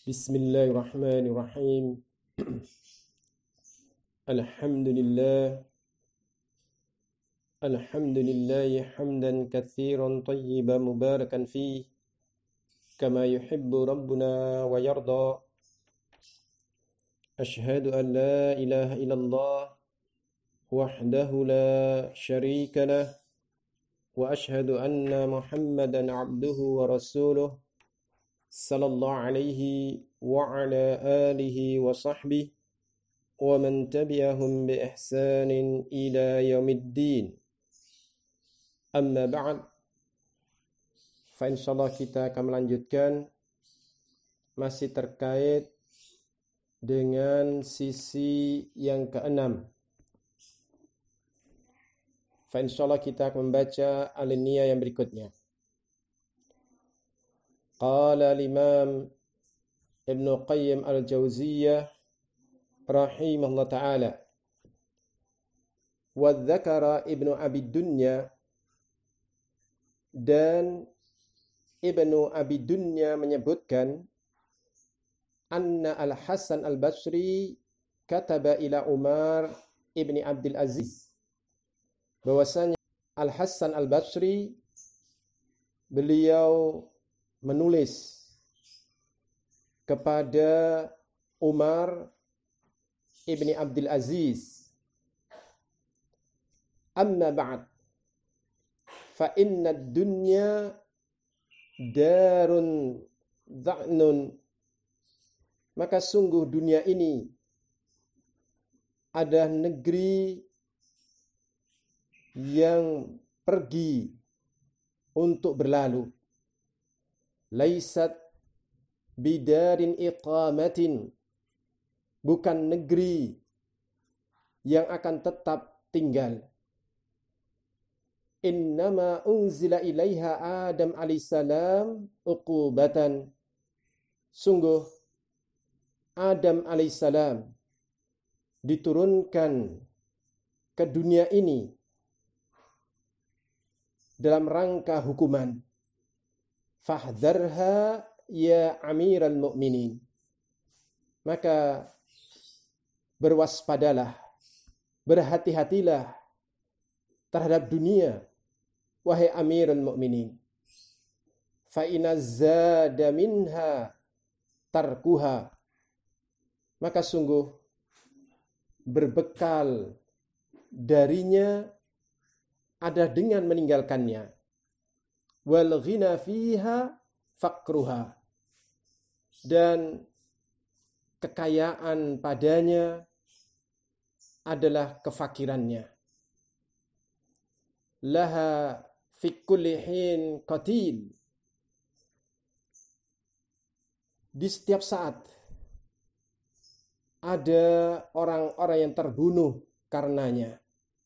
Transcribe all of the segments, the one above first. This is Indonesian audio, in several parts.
Bismillahirrahmanirrahim. Alhamdulillah. Alhamdulillahi hamdan katsiran tayyiban mubarakan fihi kama yuhibbu rabbuna wa yarda. Ashhadu an la ilaha illallah wahdahu la syarika lah wa ashhadu anna Muhammadan abduhu wa rasuluh sallallahu alaihi wa ala alihi wa sahbihi wa man tabi'ahum bi ihsanin ila yaumiddin. Amma ba'd. Fa insyaallah kita akan melanjutkan masih terkait dengan sisi yang keenam. Fa insyaallah kita akan membaca alinea yang berikutnya. Qala al-Imam Ibnu Qayyim al-Jauziyah rahimahullah ta'ala, wa dzakara Ibnu Abi Dunya, dan Ibnu Abi Dunya menyebutkan anna Al-Hasan Al-Basri kataba ila Umar ibni Abdul Aziz, bahwasanya Al-Hasan Al-Basri beliau menulis kepada Umar ibni Abdul Aziz, amma ba'd fa inna ad-dunya darun dha'nun, maka sungguh dunia ini ada negeri yang pergi untuk berlalu. Laisat bidarin iqamatin, bukan negeri yang akan tetap tinggal. Innama unzila ilaiha Adam alaihissalam uqubatan, sungguh Adam alaihissalam diturunkan ke dunia ini dalam rangka hukuman. Fahdharha ya amiral mu'minin, maka berwaspadalah, berhati-hatilah terhadap dunia, wahai amirul mu'minin. Fa inna zada minha tarkuha, maka sungguh berbekal darinya ada dengan meninggalkannya. Wal ghina fiha faqruha, dan kekayaan padanya adalah kefakirannya. Laha fi kulli hin qatil, di setiap saat ada orang-orang yang terbunuh karenanya.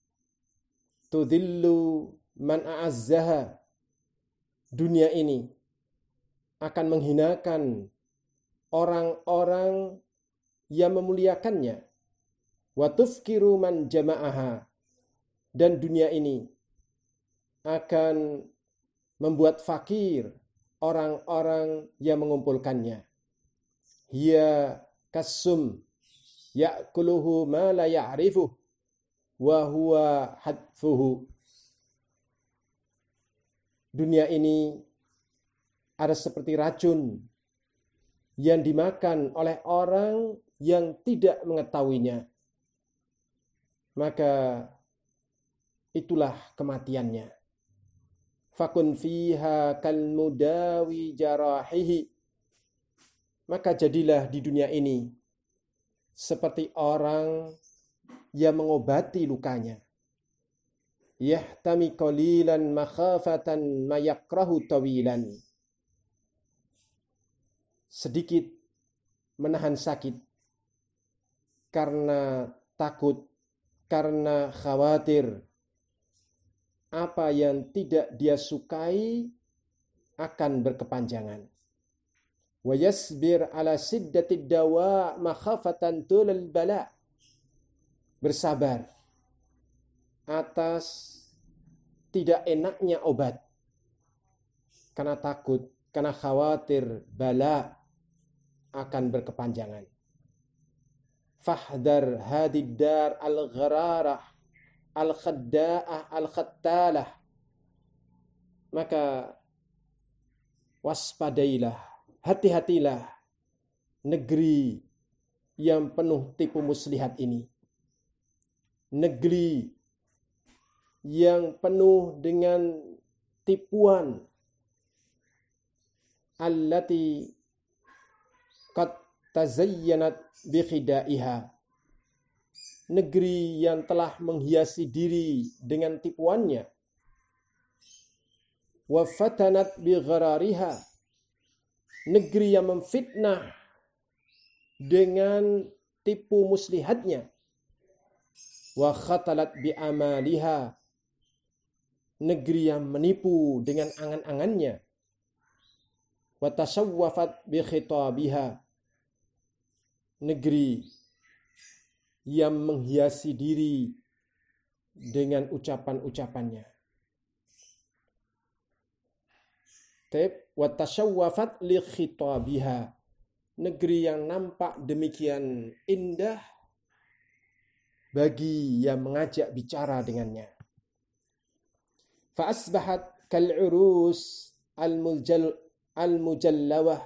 Tudhillu man a'azzaha, dunia ini akan menghinakan orang-orang yang memuliakannya. Wa tufkiru man jama'aha, dan dunia ini akan membuat fakir orang-orang yang mengumpulkannya. Hiya kasum ya'kuluhu ma la ya'rifuh wa huwa hadfuhu, dunia ini ada seperti racun yang dimakan oleh orang yang tidak mengetahuinya, maka itulah kematiannya. Fakun fiha kal mudawi jarahihi, maka jadilah di dunia ini seperti orang yang mengobati lukanya. Yahtami qalilan makhafatan mayakrahu tawilan, sedikit menahan sakit karena takut, karena khawatir apa yang tidak dia sukai akan berkepanjangan. Wa yasbir ala siddatid dawa makhafatan tulal bala, bersabar atas tidak enaknya obat karena takut, karena khawatir bala, akan berkepanjangan. Fahdar hadid dar al-ghararah al-khadda'ah al-khattalah. Maka waspadailah, hati-hatilah negeri yang penuh tipu muslihat ini. Negeri yang penuh dengan tipuan. Allati qad tazayyanat bikhidaiha. Negeri yang telah menghiasi diri dengan tipuannya. Wa fatanat bigharariha. Negeri yang memfitnah dengan tipu muslihatnya. Wa khatalat bi amaliha. Negeri yang menipu dengan angan-angannya. Wa tasawwafat bi khitabiha. Negeri yang menghiasi diri dengan ucapan-ucapannya. Wa tasawwafat li khitabiha. Negeri yang nampak demikian indah bagi yang mengajak bicara dengannya. Fa asbahat kal'urus al-mujallawah.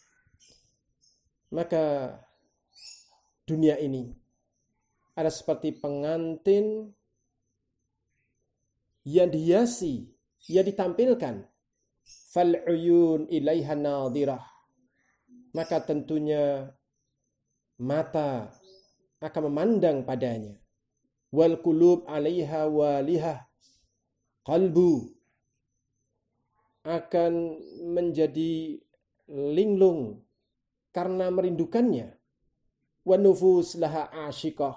Maka dunia ini ada seperti pengantin yang dihiasi, yang ditampilkan. Fal'uyun ilaiha nadirah. Maka tentunya mata akan memandang padanya. Wal qulub 'alaiha walihah. Qalbu akan menjadi linglung karena merindukannya. Wa nufus laha 'ashiqah.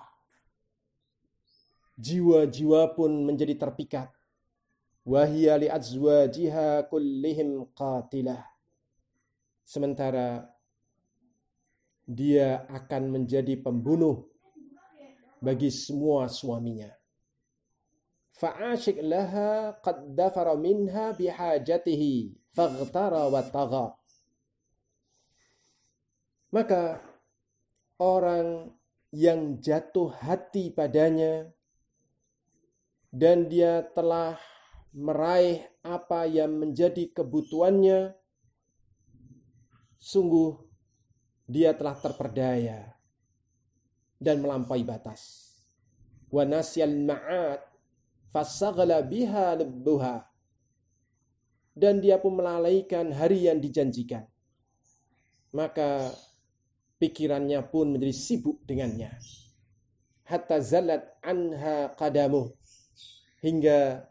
Jiwa-jiwa pun menjadi terpikat. Wa hiya li azwajiha kullihim qatilah. Sementara dia akan menjadi pembunuh bagi semua suaminya. Fa'ashik laha qad dafara minha bihajatihi faghtara wa tagha. Maka orang yang jatuh hati padanya dan dia telah meraih apa yang menjadi kebutuhannya, sungguh dia telah terperdaya dan melampaui batas. Wa nasyal ma'ad fasaghla biha lubbuha. Dan dia pun melalaikan hari yang dijanjikan. Maka pikirannya pun menjadi sibuk dengannya. Hatta zalat anha qadamuh. Hingga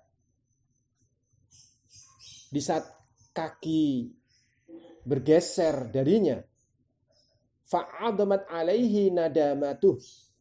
di saat kaki bergeser darinya, fa'adamat alaihi nadamatuh.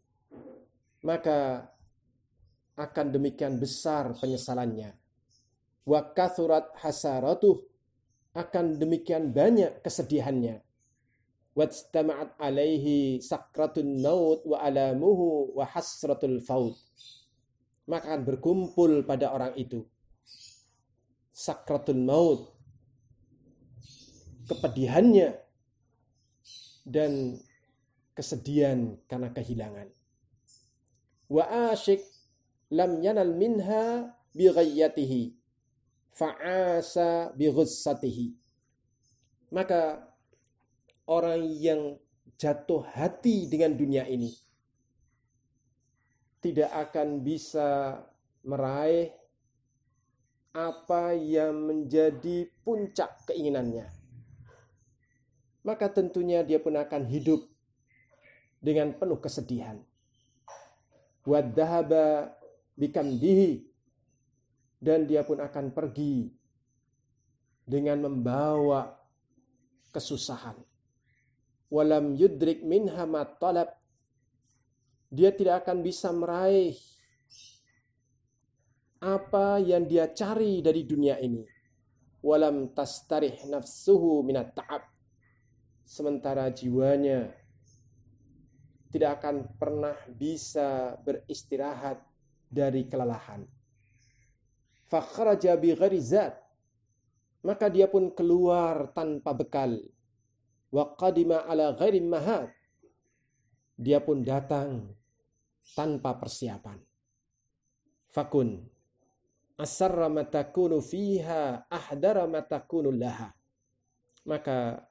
Maka akan demikian besar penyesalannya. Wa kathurat hasaratuh. Akan demikian banyak kesedihannya. Wajtama'at alaihi sakratun maut wa alamuhu wa hasratul faut. Maka akan berkumpul pada orang itu sakratul maut, kepedihannya dan kesedihan karena kehilangan. Wa asyik lam yanal minha bighayyatihi fa'asa bighussatihi. Maka orang yang jatuh hati dengan dunia ini tidak akan bisa meraih apa yang menjadi puncak keinginannya. Maka tentunya dia pun akan hidup dengan penuh kesedihan. Wadhahaba bikamdihi. Dan dia pun akan pergi dengan membawa kesusahan. Walam yudrik minha ma talab. Dia tidak akan bisa meraih apa yang dia cari dari dunia ini. Walam tastarih nafsuhu minat ta'ab. Sementara jiwanya tidak akan pernah bisa beristirahat dari kelelahan. Fakhraja bi ghairi zat. Maka dia pun keluar tanpa bekal. wa qadima ala ghairi mahad. Dia pun datang tanpa persiapan. Fakun asarra ma takunu fiha ahdara ma takunu laha. Maka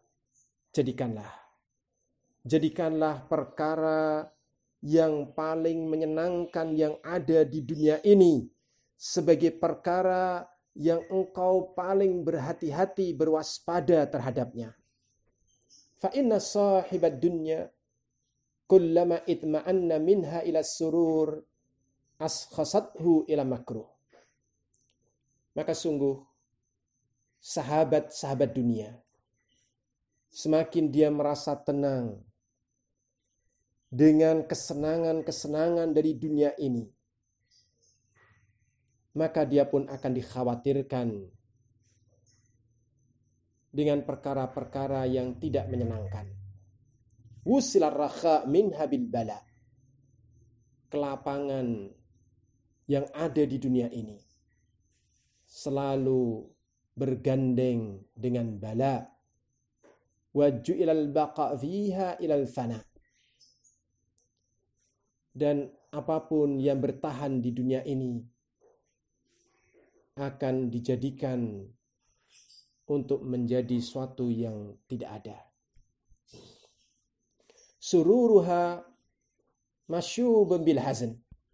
jadikanlah perkara yang paling menyenangkan yang ada di dunia ini sebagai perkara yang engkau paling berhati-hati, berwaspada terhadapnya. Fa inna sahibad dunya kullama itma'anna minha ila surur askhasathu ila makruh. Maka sungguh sahabat-sahabat dunia, semakin dia merasa tenang dengan kesenangan-kesenangan dari dunia ini, maka dia pun akan dikhawatirkan dengan perkara-perkara yang tidak menyenangkan. Wusilar rakha minha bil bala. Kelapangan yang ada di dunia ini selalu bergandeng dengan bala. Waju ilal baqa fiha ilal fana. Dan apapun yang bertahan di dunia ini akan dijadikan untuk menjadi suatu yang tidak ada. Sururuha masyubun bil hazan.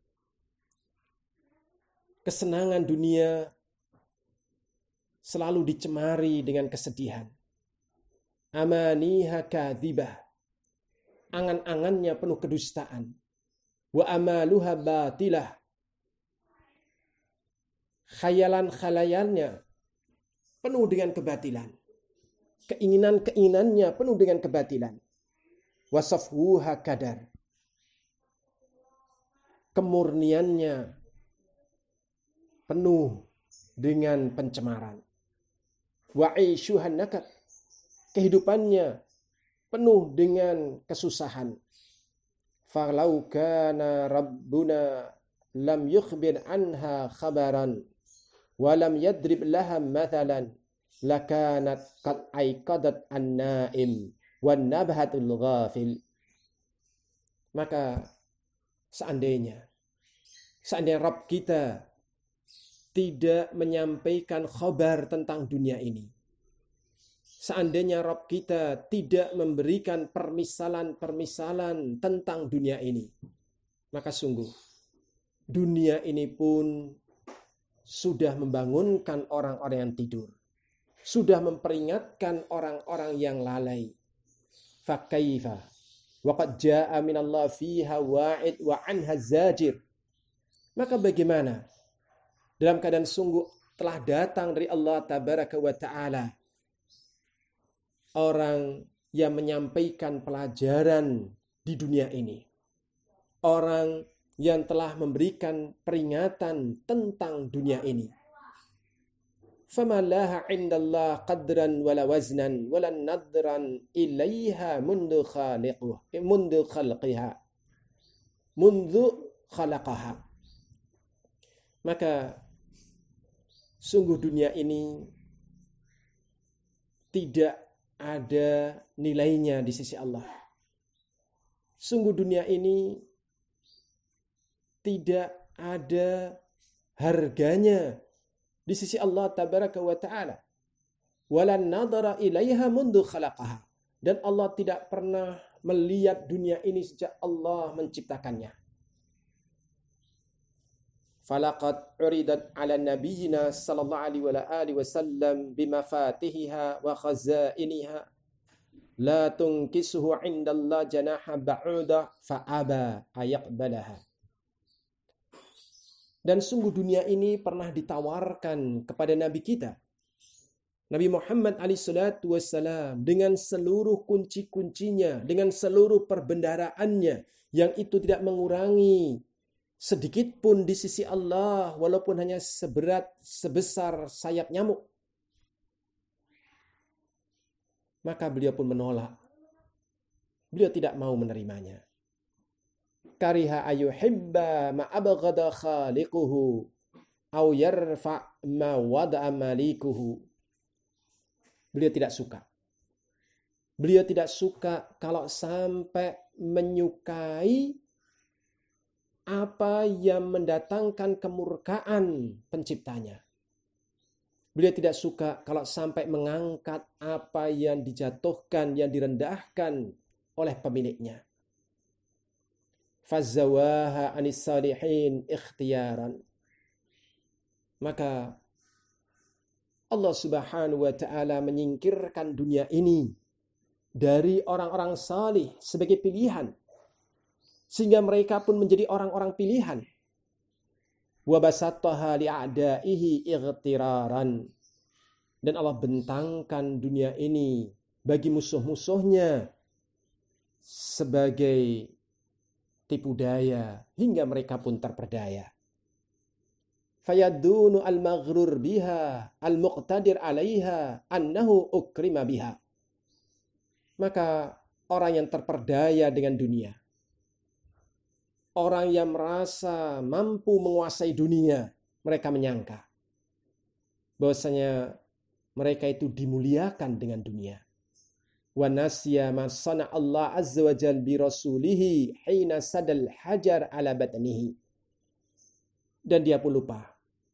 Kesenangan dunia selalu dicemari dengan kesedihan. Amaniha kadzibah. Angan-angannya penuh kedustaan. Wa amaluha batilah. Khayalan-khayalannya penuh dengan kebatilan. Keinginan-keinginannya penuh dengan kebatilan. Wasafhuha kadar. Kemurniannya penuh dengan pencemaran. Wa'ishuhan nakat. Kehidupannya penuh dengan kesusahan. Falau kana rabbuna lam yukhbir anha khabaran wa lam yadrib laha mathalan lakanat qad aiqadat an-naim wan nabhatul ghafil. Maka seandainya Rabb kita tidak menyampaikan khabar tentang dunia ini, seandainya Rabb kita tidak memberikan permisalan-permisalan tentang dunia ini, maka sungguh dunia ini pun sudah membangunkan orang-orang yang tidur, sudah memperingatkan orang-orang yang lalai. Fakaifa waqad jaa minallah fiha wa'id wa anha zajir. Maka bagaimana dalam keadaan sungguh telah datang dari Allah tabaraka wa ta'ala orang yang menyampaikan pelajaran di dunia ini, orang yang telah memberikan peringatan tentang dunia ini. Fama laha indallah qadran wala waznan wala nadran ilaiha mundu khalaqaha. Maka sungguh dunia ini tidak ada nilainya di sisi Allah. Sungguh dunia ini tidak ada harganya di sisi Allah tabaraka wa ta'ala. Walan nadara ilaiha mundu khalaqaha. Dan Allah tidak pernah melihat dunia ini sejak Allah menciptakannya. Falaqad uridat ala nabiyyina sallallahu alaihi wasallam bimafatihiha wa khazainiha la tunkisuhu indallah janaha ba'uda fa'aba ayaqbalaha. Dan sungguh dunia ini pernah ditawarkan kepada Nabi kita, Nabi Muhammad alaihissalatu wassalam, dengan seluruh kunci-kuncinya, dengan seluruh perbendaharaannya, yang itu tidak mengurangi sedikit pun di sisi Allah, walaupun hanya sebesar sayap nyamuk. Maka beliau pun menolak. Beliau tidak mau menerimanya. Kariha ayuhibba ma abghada khaliquhu aw yarfa ma wada'a malikuhu. Beliau tidak suka Beliau tidak suka kalau sampai menyukai apa yang mendatangkan kemurkaan penciptanya. Beliau tidak suka kalau sampai mengangkat apa yang dijatuhkan, yang direndahkan oleh pemiliknya. Fazzawaha anis salihin ikhtiyaran. Maka Allah Subhanahu wa ta'ala menyingkirkan dunia ini dari orang-orang salih sebagai pilihan, sehingga mereka pun menjadi orang-orang pilihan. Wa basattaha li'a'daihi ightiraran. Dan Allah bentangkan dunia ini bagi musuh-musuhnya sebagai tipu daya hingga mereka pun terperdaya. Fayadunu al-maghrur biha al-muqtadir 'alaiha annahu ukrima biha. Maka orang yang terperdaya dengan dunia, orang yang merasa mampu menguasai dunia, mereka menyangka bahwasanya mereka itu dimuliakan dengan dunia. Wa nasiya ma sana Allah azza wa jalla bi rasulihi hina sadal hajar ala batnihi. Dan dia pun lupa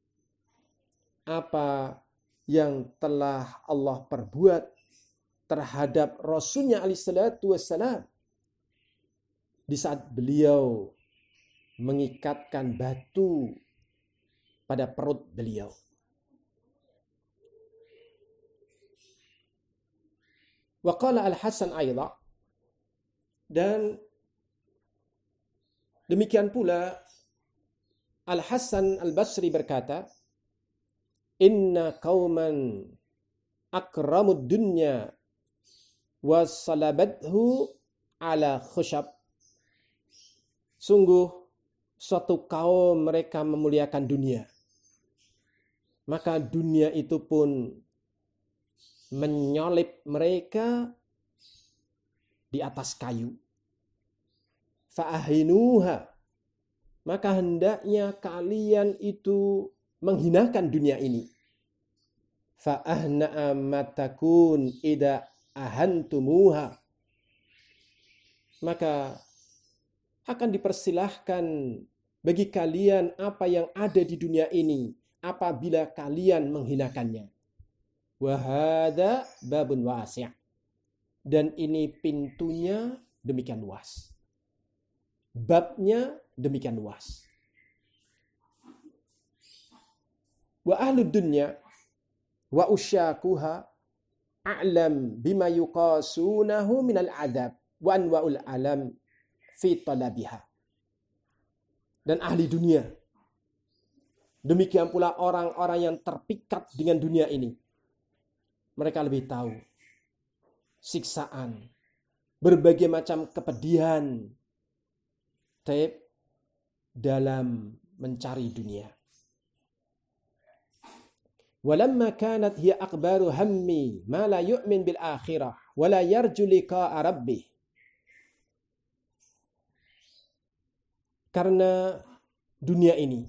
apa yang telah Allah perbuat terhadap Rasulnya alaihi salatu wassalam di saat beliau mengikatkan batu pada perut beliau. Wa qala Al-Hasan aidha, dan demikian pula Al-Hasan Al-Basri berkata, inna qauman akramud dunya wa salabathu ala khusyab. Sungguh suatu kaum mereka memuliakan dunia, maka dunia itu pun menyolip mereka di atas kayu. Fa'ahinuha, maka hendaknya kalian itu menghinakan dunia ini. Fa'ahna'a matakun ida ahantumuha, maka akan dipersilahkan bagi kalian apa yang ada di dunia ini apabila kalian menghinakannya. Wahada babun wasi', dan ini pintunya demikian luas, babnya demikian luas. Wa ahlud dunya wa usyakuha a'lam bima yuqasunahu minal adab wa anwa'ul alam fi talabiha. Dan ahli dunia, demikian pula orang-orang yang terpikat dengan dunia ini, mereka lebih tahu siksaan, berbagai macam kepedihan dalam mencari dunia. Walamma kanat hiya akbaru hammi ma la yu'min bil akhirah wa la yarju liqa'a rabbih. Karena dunia ini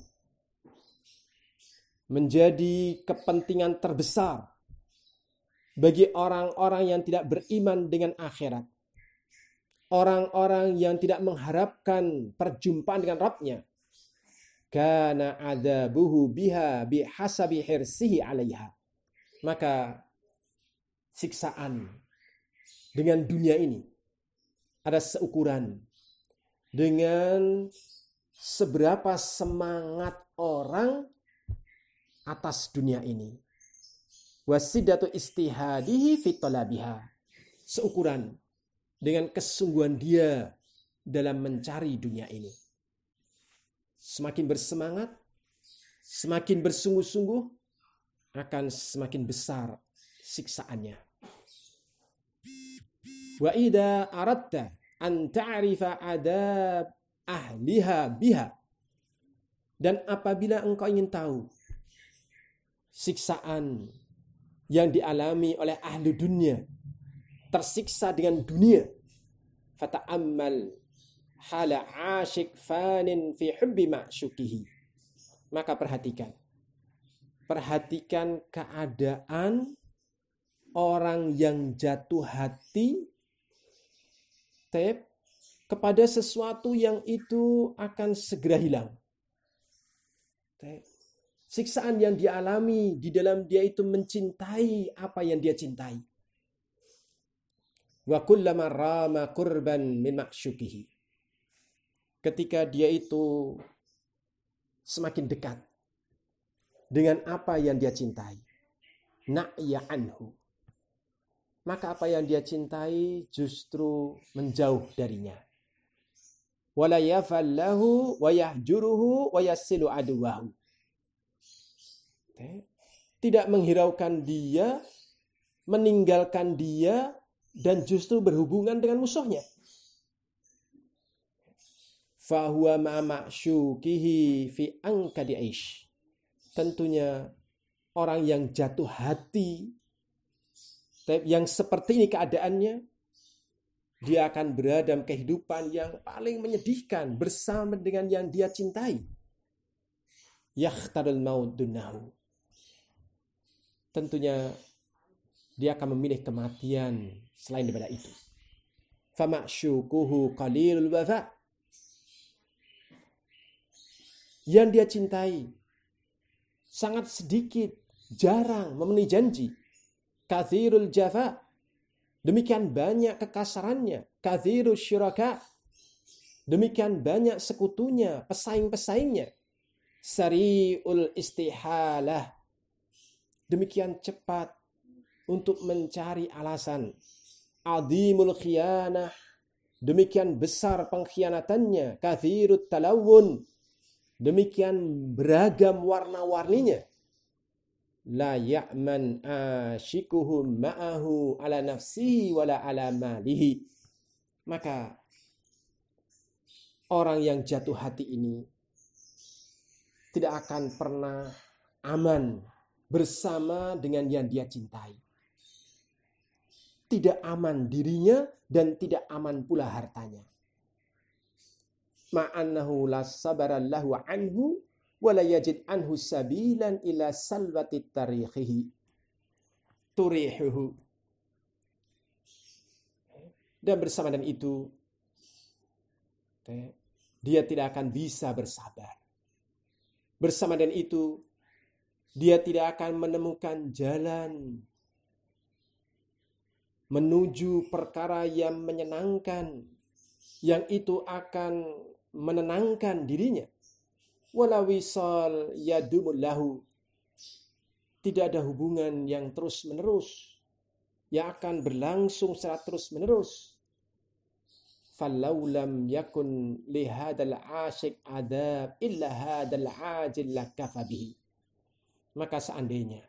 menjadi kepentingan terbesar bagi orang-orang yang tidak beriman dengan akhirat, orang-orang yang tidak mengharapkan perjumpaan dengan Rabb-nya, kana adzabuhu biha bihasabi hirsihi 'alaiha. Maka siksaan dengan dunia ini ada seukuran dengan seberapa semangat orang atas dunia ini. Wasidatu istihadihi fi talabiha, seukuran dengan kesungguhan dia dalam mencari dunia ini. Semakin bersemangat, semakin bersungguh-sungguh, akan semakin besar siksaannya. Wa idza aradta an ta'rifa adab ahliha biha, dan apabila engkau ingin tahu siksaan yang dialami oleh ahli dunia, tersiksa dengan dunia, fata'ammal hala asyik fanin fi hubbi ma'syukihi, maka perhatikan keadaan orang yang jatuh hati kepada sesuatu yang itu akan segera hilang. Siksaan yang dialami di dalam dia itu mencintai apa yang dia cintai. Wa kullama rama qurban min ma'syukihi. Ketika dia itu semakin dekat dengan apa yang dia cintai, na'ya anhu, maka apa yang dia cintai justru menjauh darinya. Wala yafallahu wa yahjuruhu wa yassilu aduwahu. Tidak menghiraukan dia, meninggalkan dia, dan justru berhubungan dengan musuhnya. Fahuwa ma'ma'syukihi fi angkadi aish. Tentunya orang yang jatuh hati, yang seperti ini keadaannya, dia akan berada dalam kehidupan yang paling menyedihkan bersama dengan yang dia cintai. Yakhtarul maut dunahu. Tentunya dia akan memilih kematian selain daripada itu. Fama'syukuhu qalilul wafa. Yang dia cintai sangat sedikit, jarang memenuhi janji. Kathirul jafa. Demikian banyak kekasarannya. Kathirul syuraka. Demikian banyak sekutunya, pesaing-pesaingnya. Sari'ul istihalah. Demikian cepat untuk mencari alasan. Adhimul khiyanah. Demikian besar pengkhianatannya. Kathirut talawun. Demikian beragam warna-warninya. La ya'man ashikuhum ma'ahu ala nafsihi wala ala malihi. Maka orang yang jatuh hati ini tidak akan pernah aman bersama dengan yang dia cintai. Tidak aman dirinya dan tidak aman pula hartanya. Ma'annahu la sabarallahu anhu wa la yajid anhu sabilan ila salwati tarikhihi turihuhu. Dan bersama dengan itu dia tidak akan bisa bersabar. Bersama dengan itu dia tidak akan menemukan jalan menuju perkara yang menyenangkan, yang itu akan menenangkan dirinya. Wala wisal yadumul lahu. Tidak ada hubungan yang terus-menerus, yang akan berlangsung secara terus-menerus. Falau lam yakun lihadal asyik adab illa hadal ajil lakafa bihi. Maka seandainya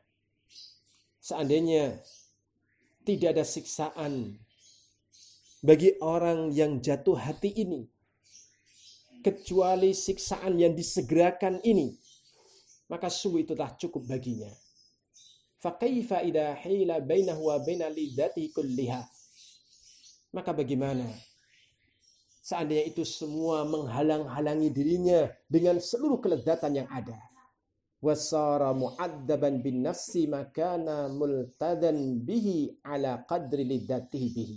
tidak ada siksaan bagi orang yang jatuh hati ini kecuali siksaan yang disegerakan ini, maka sungguh itu telah cukup baginya. Fa kaifa idza hila bainahu wa baina lidzatihi kulliha. Maka bagaimana seandainya itu semua menghalang-halangi dirinya dengan seluruh kelezatan yang ada. Wasara mu'addaban bin nafsi makana multadan bihi ala qadri lidzatihi bihi.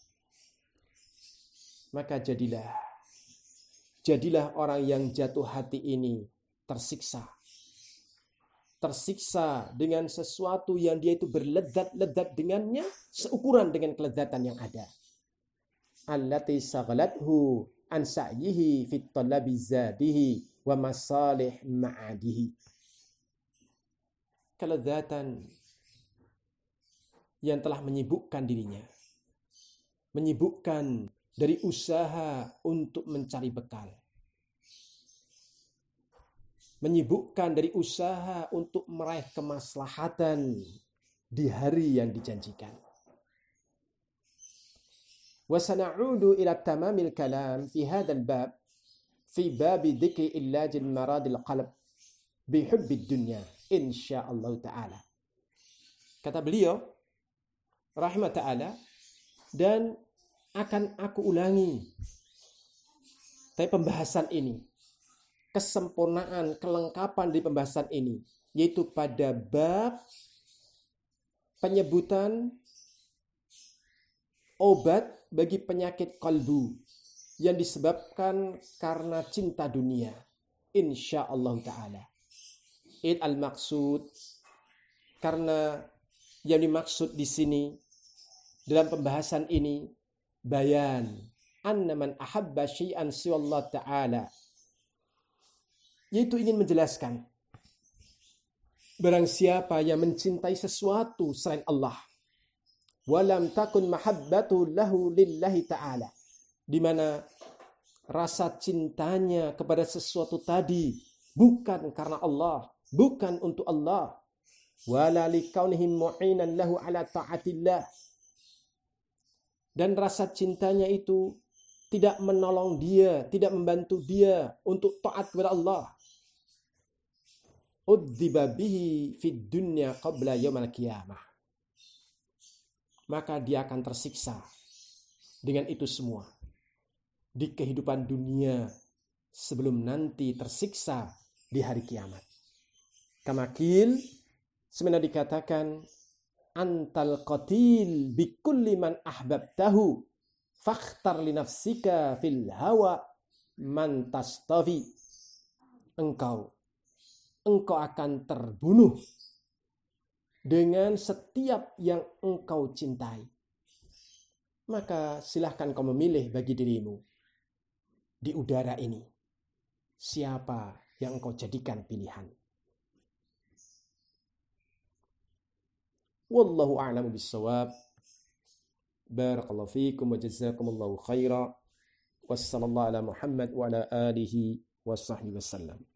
Maka jadilah orang yang jatuh hati ini tersiksa dengan sesuatu yang dia itu berlezat-lezat dengannya seukuran dengan kelezatan yang ada. Allati saghalathu an sa'yihi fit talabi zadihi wa masalih ma'adihi. Kelezatan yang telah menyibukkan dirinya, menyibukkan dari usaha untuk mencari bekal, menyibukkan dari usaha untuk meraih kemaslahatan di hari yang dijanjikan. Wa sana'udu ila tamamil kalam fi hadzal bab fi bab dzikri illajil maradil qalb bi hubbid dunya insyaallah taala. Kata beliau rahimah taala, dan akan aku ulangi tapi pembahasan ini, kesempurnaan, kelengkapan di pembahasan ini, yaitu pada bab penyebutan obat bagi penyakit kalbu yang disebabkan karena cinta dunia. Insya Allah Ta'ala. Al-maksud, karena yang dimaksud di sini dalam pembahasan ini bayan anna man ahabba syai'an siwallah ta'ala, yaitu ingin menjelaskan barang siapa yang mencintai sesuatu selain Allah, walam takun mahabbatu lahu lillahi ta'ala, di mana rasa cintanya kepada sesuatu tadi bukan karena Allah, bukan untuk Allah, wala likaunihim mu'inan lahu ala ta'atillah, dan rasa cintanya itu tidak menolong dia, tidak membantu dia untuk taat kepada Allah, udziba bihi fid dunya qabla yaumil qiyamah, maka dia akan tersiksa dengan itu semua di kehidupan dunia sebelum nanti tersiksa di hari kiamat. Kamakil sebenarnya dikatakan antal qatil bikulli man ahbabtahu fakhtar li nafsika fil hawa man tastafi. Engkau akan terbunuh dengan setiap yang engkau cintai. Maka silahkan kau memilih bagi dirimu di udara ini siapa yang engkau jadikan pilihan. Wallahu a'lamu bis-shawab. Barakallahu fiikum wa jazakumullahu khaira. Wassallallahu ala Muhammad wa ala alihi wa sahbihi wasallam.